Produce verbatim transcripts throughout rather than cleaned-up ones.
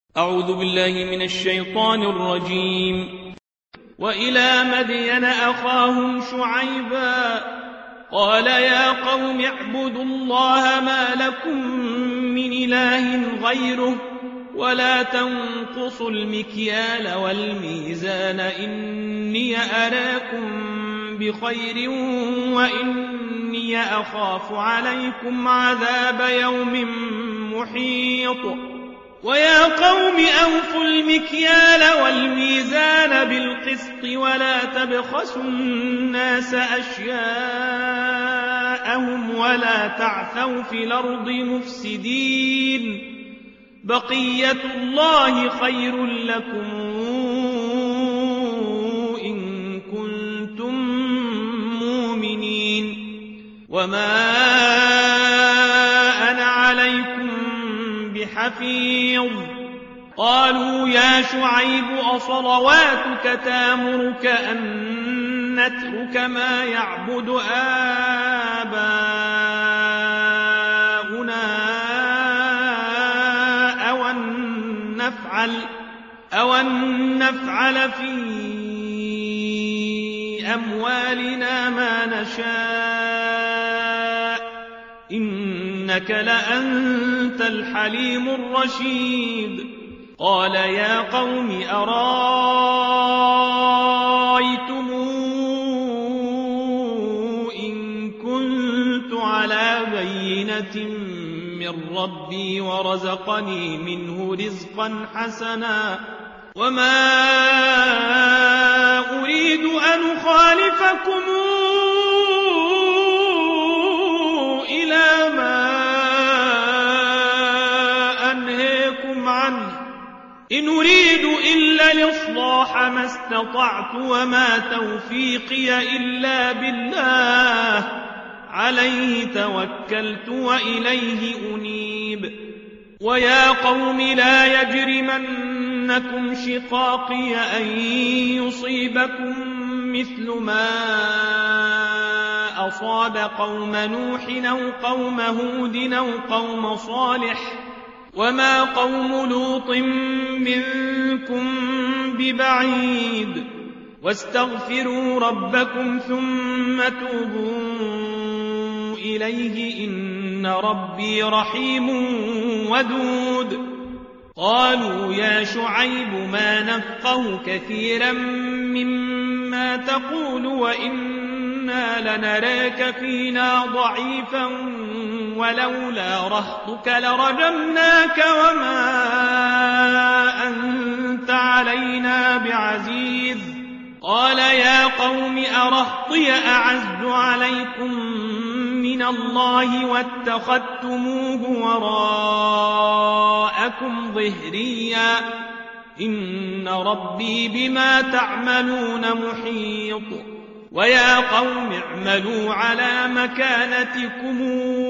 أعوذ بالله من الشيطان الرجيم. وإلى مدين أخاهم شعيبا قال يا قوم اعبدوا الله ما لكم من إله غيره ولا تنقصوا المكيال والميزان إني أراكم بخير وإني أخاف عليكم عذاب يوم محيط. ويا قوم أوفوا المكيال والميزان بالقسط ولا تبخسوا الناس أشياءهم ولا تعثوا في الأرض مفسدين بقية الله خير لكم إن كنتم مؤمنين وما أنا عليكم بحفيظ. قالوا يا شعيب أصلواتك تامرك أن نترك ما يعبد آباؤنا أو أن نفعل, أو أن نفعل في أموالنا ما نشاء إنك لأنت الحليم الرشيد. قال يا قوم أرايتم إن كنت على بينة من ربي ورزقني منه رزقا حسنا وما أريد أن أخالفكم إلى ما أنهيكم عنه إن أريد إلا الإصلاح ما استطعت وما توفيقي إلا بالله عليه توكلت وإليه أنيب. ويا قوم لا يجرمنكم شقاقي أن يصيبكم مثل ما أصاب قوم نوح أو قوم هود أو قوم صالح وما قوم لوط منكم ببعيد واستغفروا ربكم ثم توبوا إليه إن ربي رحيم ودود. قالوا يا شعيب ما نفقه كثيرا مما تقول وإنا لنراك فينا ضعيفا ولولا رهطك لرجمناك وما أنت علينا بعزيز. قال يا قوم أرهطي أعز عليكم من الله واتخذتموه وراءكم ظهريا إن ربي بما تعملون محيط. ويا قوم اعملوا على مكانتكم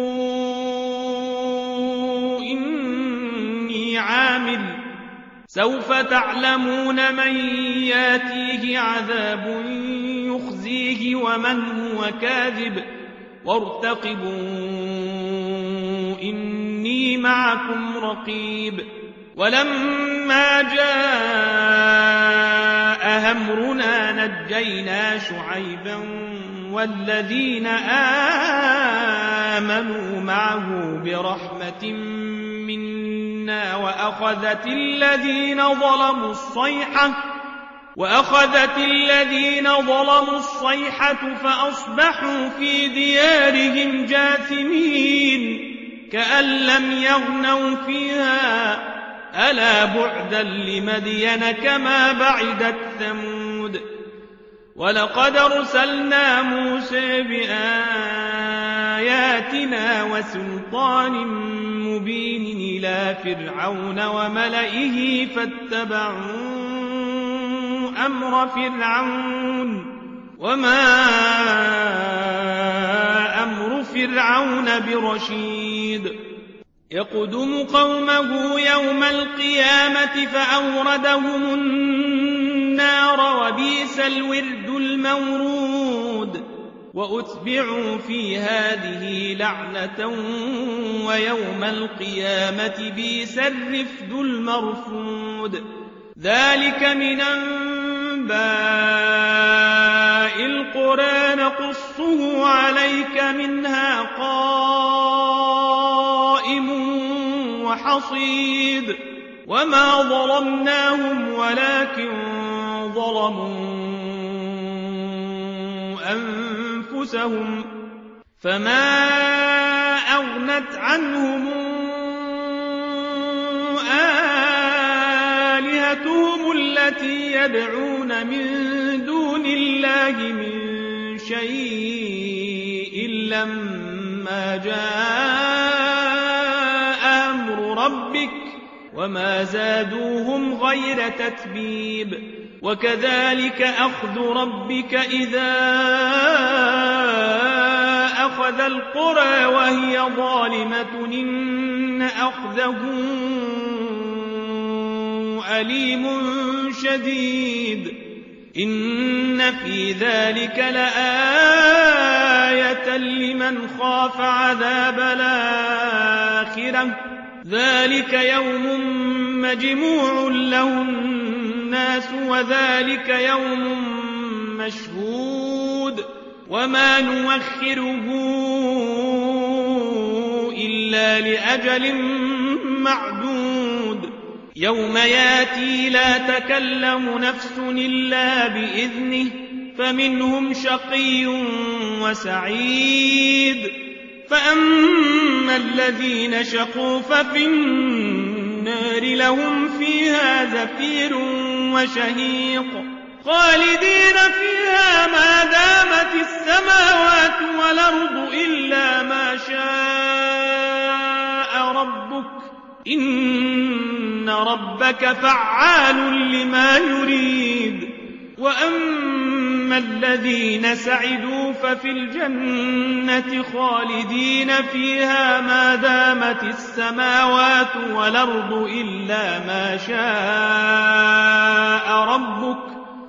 إني عامل سوف تعلمون من ياتيه عذاب يخزيه ومن هو كاذب وارتقبوا إني معكم رقيب. ولما جاء أمرنا نجينا شعيبا والذين آمنوا معه برحمة منا وأخذت الذين ظلموا الصيحة وأخذت الذين ظلموا الصيحة فأصبحوا في ديارهم جاثمين كأن لم يغنوا فيها ألا بعدا لمدين كما بعدت ثمود. ولقد أرسلنا موسى بآياتنا وسلطان مبين إلى فرعون وملئه فاتبعوا أمر فرعون وما أمر فرعون برشيد. يقدم قومه يوم القيامة فأوردهم النار وبئس الورد المورود. وأتبعوا في هذه لعنة ويوم القيامة بئس الرفد المرفود. ذلك من أنباء القرى نقصه عليك منها قائم وحصيد. وما ظلمناهم ولكن ظلموا أنفسهم فما أغنت عنهم آلهتهم التي يدعون من دون الله من شيء لما جاء أمر ربك وما زادوهم غير تتبيب. وكذلك أخذ ربك إذا أخذ القرى وهي ظالمة إن أخذه أليم شديد. إن في ذلك لآية لمن خاف عذاب الآخرة ذلك يوم مجموع له الناس وذلك يوم مشهود. وما نوخره إلا لأجل معدود. يوم ياتي لا تكلم نفس إلا بإذنه فمنهم شقي وسعيد. فأما الذين شقوا ففي النار لهم فيها زفير وشهيق خالدين فيها ما دامت السماوات والأرض إلا ما شاء ربك إن ربك فعال لما يريد. وأما الذين سعدوا ففي الجنة خالدين فيها ما دامت السماوات والأرض إلا ما شاء ربك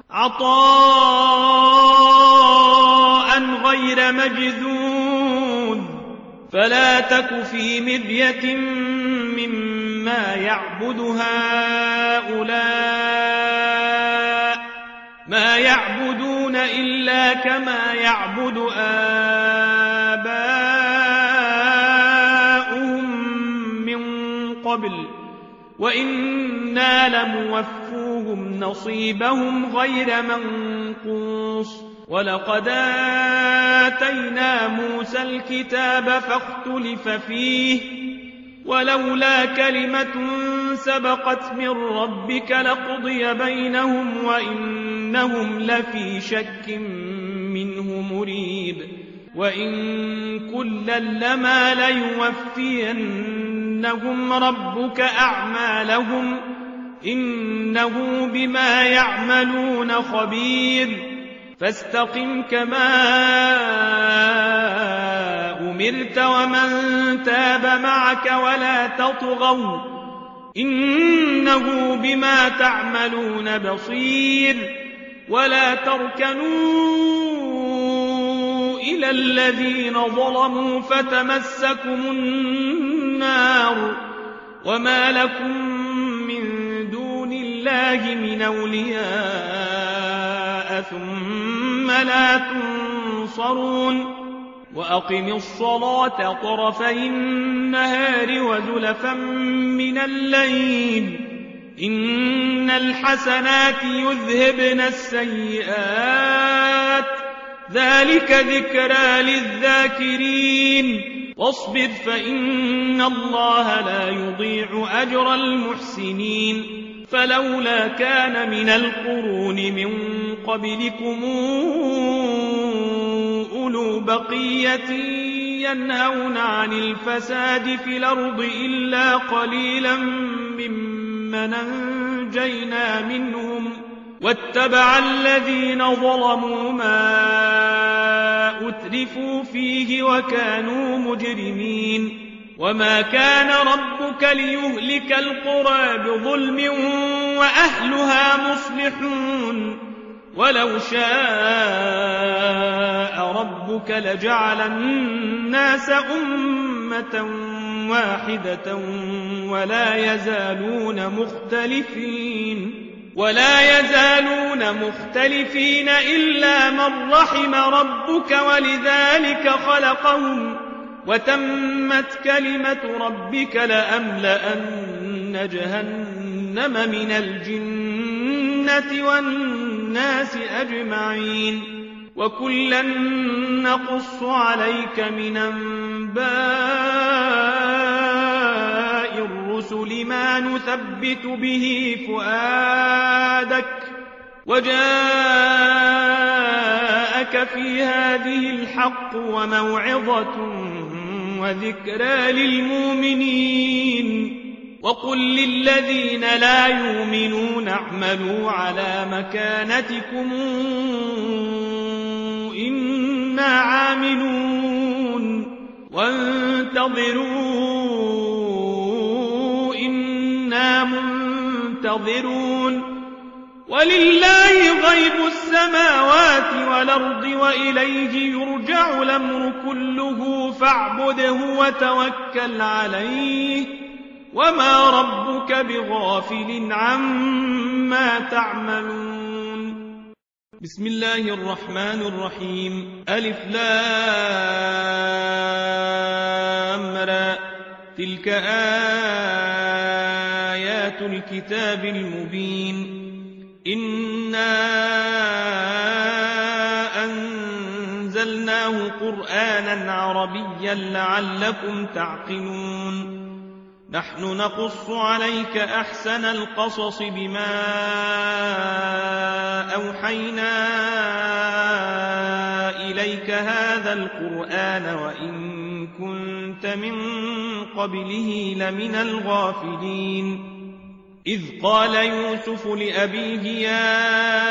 عطاء غير مجذوذ. فلا تك في مرية مما يعبد هؤلاء ما يعبدون إلا كما يعبد آباؤهم من قبل وإنا لموفوهم نصيبهم غير منقوص. ولقد آتينا موسى الكتاب فاختلف فيه ولولا كلمة سبقت من ربك لقضي بينهم وإنهم لفي شك منه مريب. وإن كلا لما ليوفينهم ربك أعمالهم إنه بما يعملون خبير. فاستقم كما أمرت ومن تاب معك ولا تطغوا إنه بما تعملون بصير. ولا تركنوا إلى الذين ظلموا فتمسكم النار وما لكم من دون الله من أولياء ثم لا تنصرون. وأقم الصلاة طرفي النهار وزلفا من الليل إن الحسنات يذهبن السيئات ذلك ذكرى للذاكرين. واصبر فإن الله لا يضيع أجر المحسنين. فلولا كان من القرون من قبلكم أولو بقية ينهون عن الفساد في الأرض إلا قليلا ممن أنجينا منهم واتبع الذين ظلموا ما أترفوا فيه وكانوا مجرمين. وما كان ربك ليهلك القرى بظلم وأهلها مصلحون ولو شاء ربك لجعل الناس أمة واحدة ولا يزالون مختلفين ولا يزالون مختلفين إلا من رحم ربك ولذلك خلقهم وتمت كلمة ربك لأملأن جهنم من الجنة والناس أجمعين وكلا نقص عليك من أنباء الرسل ما نثبت به فؤادك وجاءك في هذه الحق وموعظة وذكرى للمؤمنين وقل للذين لا يؤمنون اعملوا على مكانتكم إنا عاملون وانتظروا إنا منتظرون ولله غيب السماوات والأرض وإليه يرجع الأمر كله فاعبده وتوكل عليه وما ربك بغافل عما تعملون. بسم الله الرحمن الرحيم. ألف لام را تلك آيات الكتاب المبين إنا أنزلناه قرآنا عربيا لعلكم تعقلون. نحن نقص عليك أحسن القصص بما أوحينا إليك هذا القرآن وإن كنت من قبله لمن الغافلين. إذ قال يوسف لأبيه يا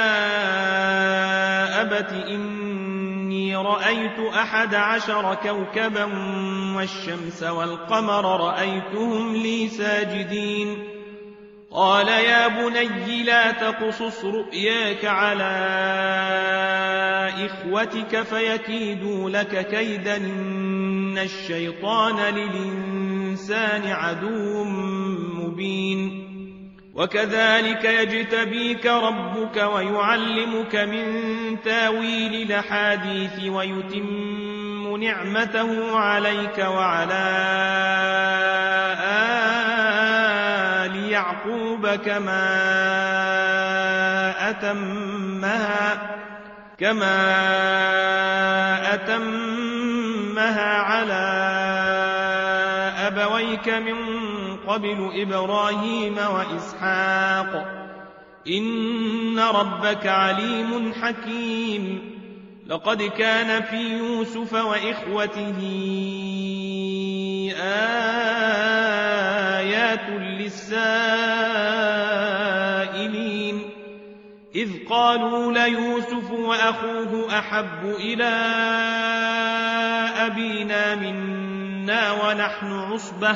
أبت إني رأيت أحد عشر كوكبا والشمس والقمر رأيتهم لي ساجدين. قال يا بني لا تقصص رؤياك على إخوتك فيكيدوا لك كيدا إن الشيطان للإنسان عدو مبين. وكذلك يجتبيك ربك ويعلمك من تاويل الأحاديث ويتم نعمته عليك وعلى آل يعقوب كما أتمها كما أتمها على أبويك من قبل إبراهيم وإسحاق إن ربك عليم حكيم. لقد كان في يوسف وإخوته آيات للسائلين إذ قالوا ليوسف وأخوه أحب إلى أبينا منا ونحن عصبة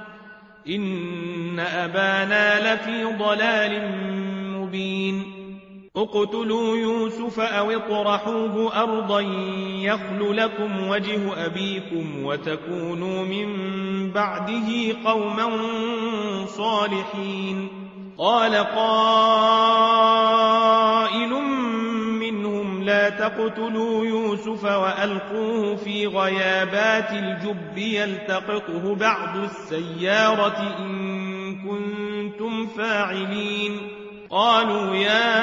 إن أبانا لفي ضلال مبين. اقتلوا يوسف أو اطرحوه أرضا يخل لكم وجه أبيكم وتكونوا من بعده قوما صالحين. قال قائل منهم لا تقتلوا يوسف وألقوه في غيابات الجب يلتقطه بعض السيارة إن كنتم فاعلين. قالوا يا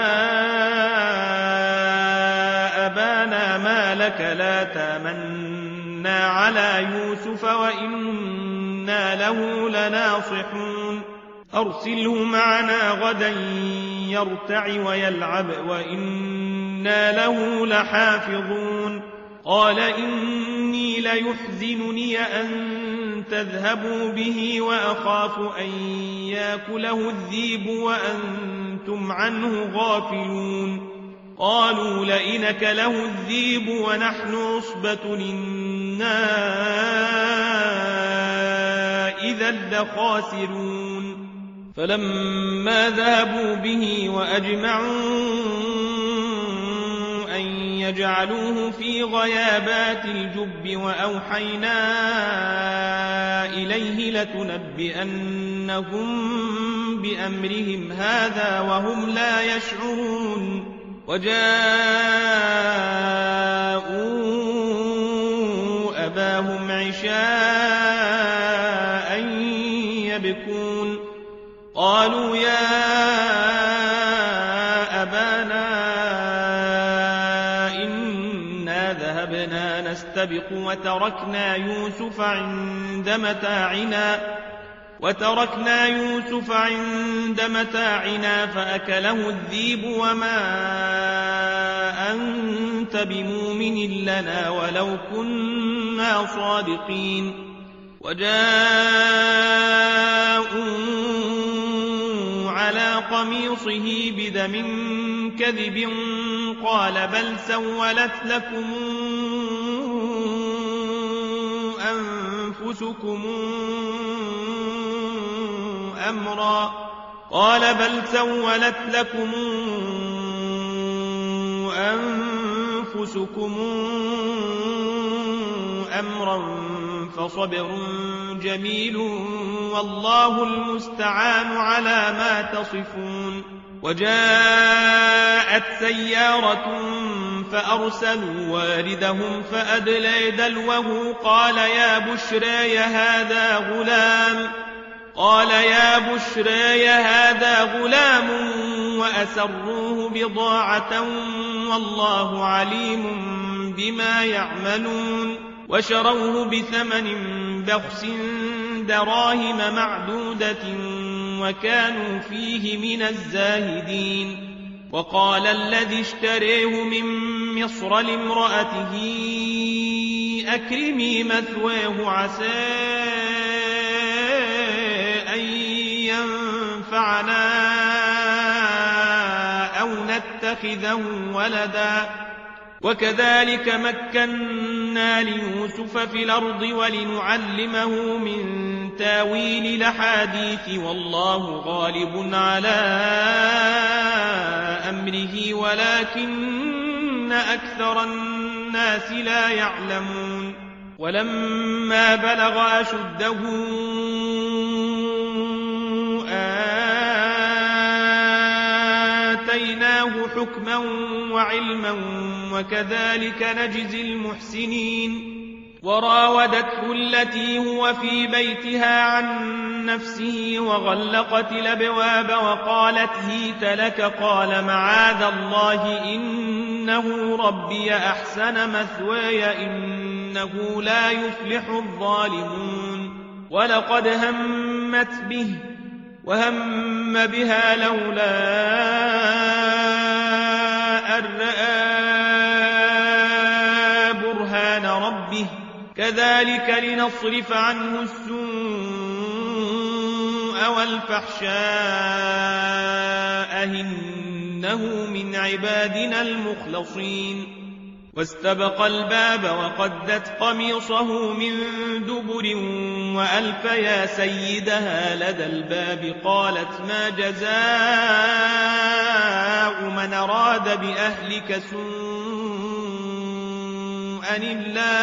أبانا ما لك لا تامنا على يوسف وإنا له لناصحون. أرسله معنا غدا يرتع ويلعب وإنا له لحافظون. قال إني ليحزنني أن تذهبوا به وأخاف أن يأكله الذئب وأنتم عنه غافلون. قالوا لئن أكله الذئب ونحن عصبة إنا إذا لخاسرون. فلما ذهبوا به وأجمعوا يجعلوه في غيابات الجب وأوحينا إليه لتنبئنهم بأمرهم هذا وهم لا يشعرون وجاءوا أباهم عشاء يبكون قالوا يا أبانا إنا ذهبنا نستبق وتركنا يوسف عند متاعنا وتركنا يوسف عند متاعنا فأكله الذئب وما أنت بمؤمن لنا ولو كنا صادقين وجاءوا على قميصه بدم كذب قال بل سولت لكم أنفسكم أمرا قال بل سولت لكم أنفسكم أمرا فصبر جميل والله المستعان على ما تصفون وجاءت سيارة فأرسلوا واردهم فأدلى دلوه قال يا بشرى هذا غلام قال يا بشرى هذا غلام وأسروه بضاعة والله عليم بما يعملون وشروه بثمن بخس دراهم معدودة وكانوا فيه من الزاهدين وقال الذي اشتريه من مصر لامرأته أكرمي مثواه عسى أن ينفعنا أو نتخذه ولدا وكذلك مكنا ليوسف في الأرض ولنعلمه من تاويل الأحاديث والله غالب على أمره ولكن أكثر الناس لا يعلمون ولما بلغ أشده آتيناه حكما وعلما وكذلك نجزي المحسنين وراودته التي هو في بيتها عن نفسه وغلقت الأبواب وقالت هيت لك قال معاذ الله إنه ربي أحسن مثواي إنه لا يفلح الظالمون ولقد همت به وهم بها لولا أن رأى برهان ربه كذلك لنصرف عنه السوء والفحشاء إنه من عبادنا المخلصين واستبق الباب وقدت قميصه من دبر وألف يا سيدها لدى الباب قالت ما جزاء من أراد بأهلك سوءا إلا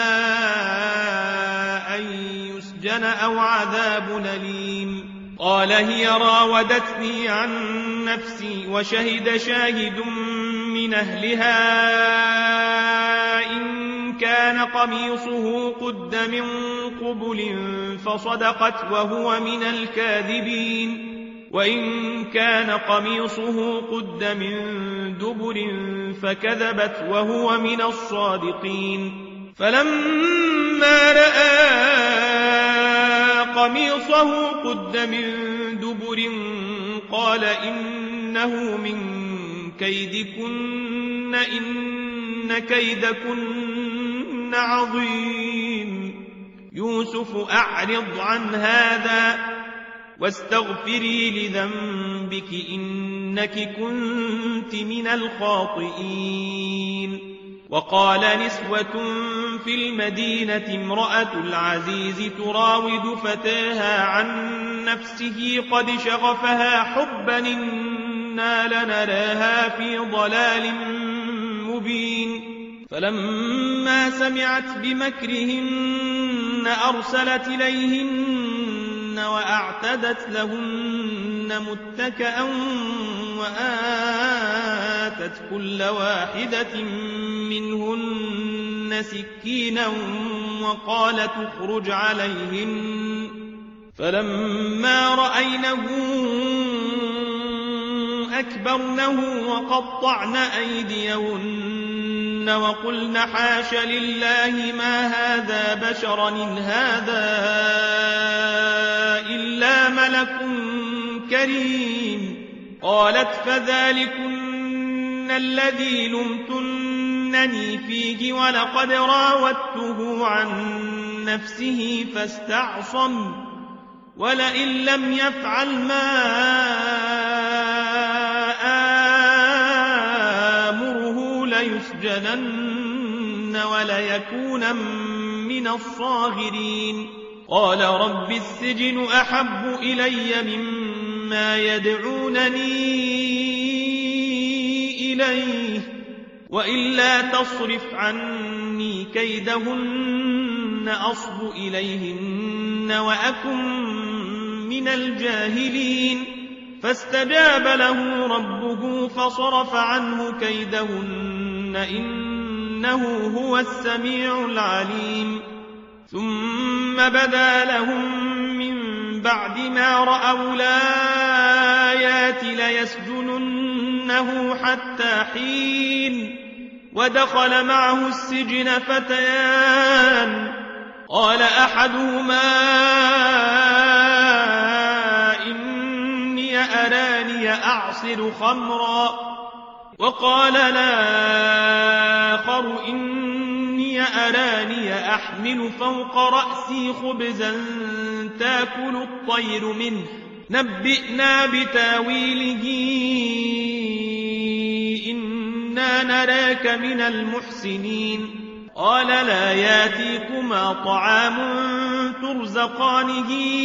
أن يسجن أو عذاب أليم قال هي راودتني عن نفسي وشهد شاهد من أهلها إن كان قميصه قد من قبل فصدقت وهو من الكاذبين وإن كان قميصه قد من دبر فكذبت وهو من الصادقين فلما رأى قميصه قد من دبر قال إنه من كيدكن إن كيدكن عظيم يوسف أعرض عن هذا واستغفري لذنبك إنك كنت من الخاطئين وقال نسوة في المدينة امرأة العزيز تراود فتاها عن نفسه قد شغفها حبا إنا لنراها في ضلال مبين فلما سمعت بمكرهن أرسلت إليهن وأعتدت لهن متكئا وآتت كل واحدة منهن سكينا وقالت اخرج عليهن فلما رأينه أكبرنه وقطعن أيديهن وقلن حاش لله ما هذا بشرا إن هذا إلا ملك كريم قالت فذلكن الذي لمتنني فيه ولقد راودته عن نفسه فاستعصم ولئن لم يفعل ما آمره ليسجنن وليكون من الصاغرين قال رب السجن أحب إلي مما يدعونني إليه وإلا تصرف عني كيدهن أصب إليهن وأكن من الجاهلين فاستجاب له ربه فصرف عنه كيدهن إنه هو السميع العليم ثم بدا لهم من بعد ما رأوا الآيات ليسجننه حتى حين ودخل معه السجن فتيان قال أحدهما إني أراني أعصر خمرا وقال الآخر إني أراني أحمل فوق رأسي خبزا تأكل الطير منه نبئنا بتاويله إنا نراك من المحسنين قال لا ياتيكما طعام ترزقانه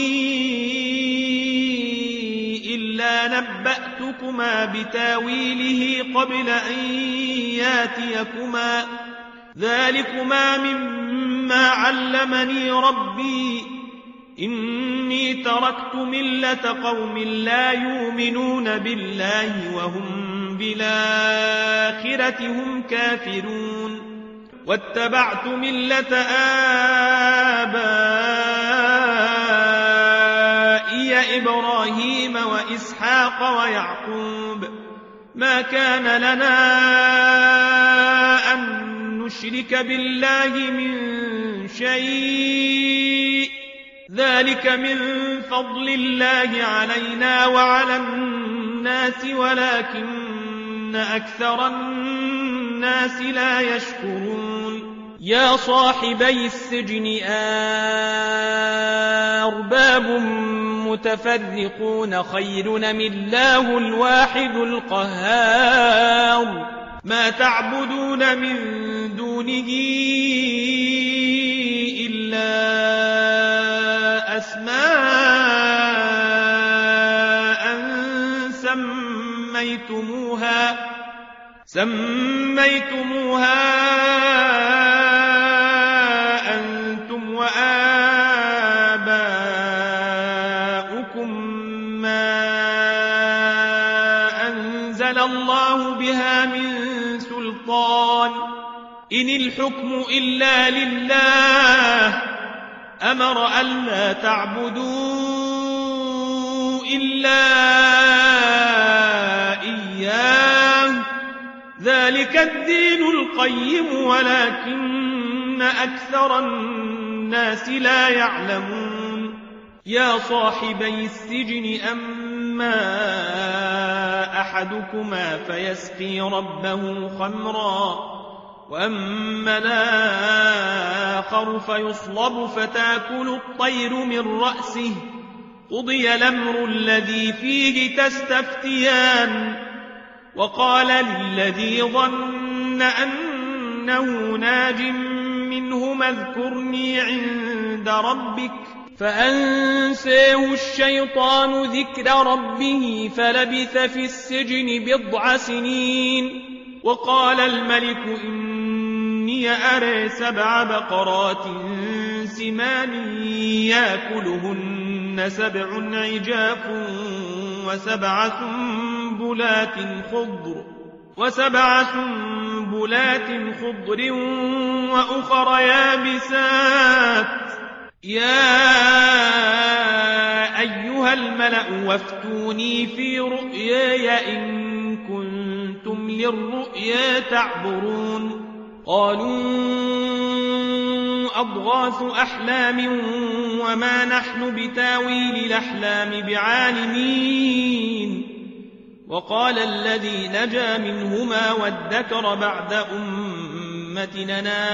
إلا نبأتكما بتاويله قبل أن ياتيكما ذلكما مما علمني ربي إني تركت ملة قوم لا يؤمنون بالله وهم بالآخرة هم كافرون واتبعت ملة آبائي إبراهيم وإسحاق ويعقوب ما كان لنا أن نشرك بالله من شيء ذلك من فضل الله علينا وعلى الناس ولكن أكثر الناس لا يشكرون يا صاحبي السجن أرباب متفرقون خير أم الله الواحد القهار ما تعبدون من دونه إلا أسماء سميتموها سميتموها أنتم وآباؤكم ما أنزل الله بها من سلطان إن الحكم إلا لله أمر ألا تعبدوا إلا إياه ذلك الدين القيم ولكن أكثر الناس لا يعلمون يا صاحبي السجن أما أحدكما فيسقي ربه خمرا وأما الآخر فيصلب فتأكل الطير من رأسه قضي الأمر الذي فيه تستفتيان وقال للذي ظن أنه ناج منهما اذكرني عند ربك فأنساه الشيطان ذكر ربه فلبث في السجن بضع سنين وقال الملك إني أرى سبع بقرات سمان يأكلهن سبع عجاف وسبع سنبلات خضر وسبع سنبلات خضر وأخر يابسات يا أيها الملأ وافتوني في رؤياي إن كنتم للرؤيا تعبرون قالوا أضغاث أحلام وما نحن بتاويل الأحلام بعالمين وقال الذي نجا منهما وادكر بعد أمتنا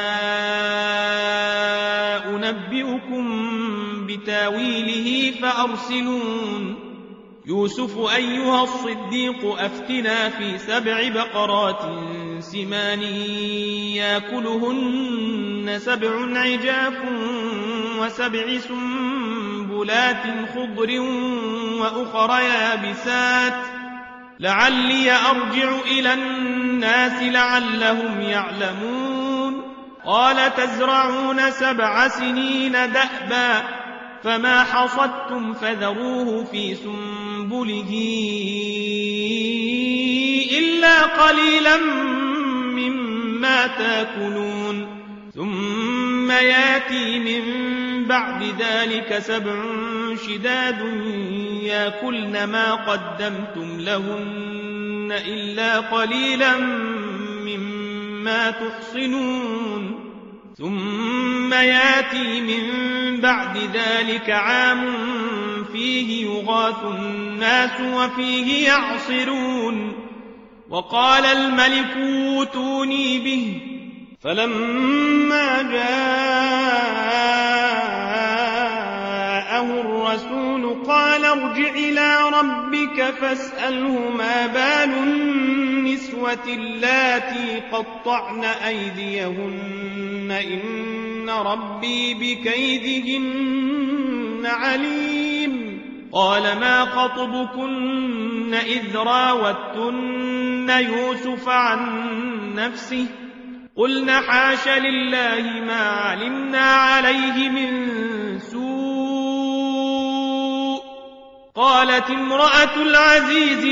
أنبئكم بتاويله فأرسلون يوسف أيها الصديق أفتنا في سبع بقرات سمان يأكلهن سبع عجاف وسبع سنبلات خضر وأخر يابسات لعلي أرجع إلى الناس لعلهم يعلمون قال تزرعون سبع سنين دأبا فما حصدتم فذروه في سنبله إلا قليلا مما تاكلون ثم ياتي من بعد ذلك سبع شداد ياكلن ما قدمتم لهن إلا قليلا مما تحصنون ثم ياتي من بعد ذلك عام فيه يغاث الناس وفيه يعصرون وقال الملك اوتوني به فلما جاءه الرسول قال ارجع إلى ربك فاسأله ما بال النسوة اللاتي قطعن أيديهن إن ربي بكيدهن عليم قال ما خطبكن إذ راوتن يوسف عن نفسه قلنا حاش لله ما علمنا عليه من سوء قالت امرأة العزيز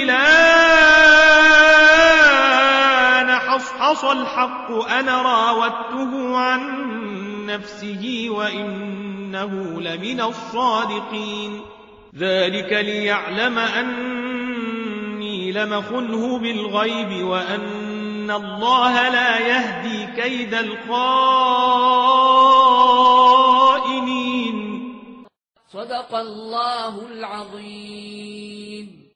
الآن حصحص الحق أنا راودته عن نفسه وإنه لمن الصادقين ذلك ليعلم أني لم خنه بالغيب وأن الله لا يهدي كيد الخائنين صدق الله العظيم.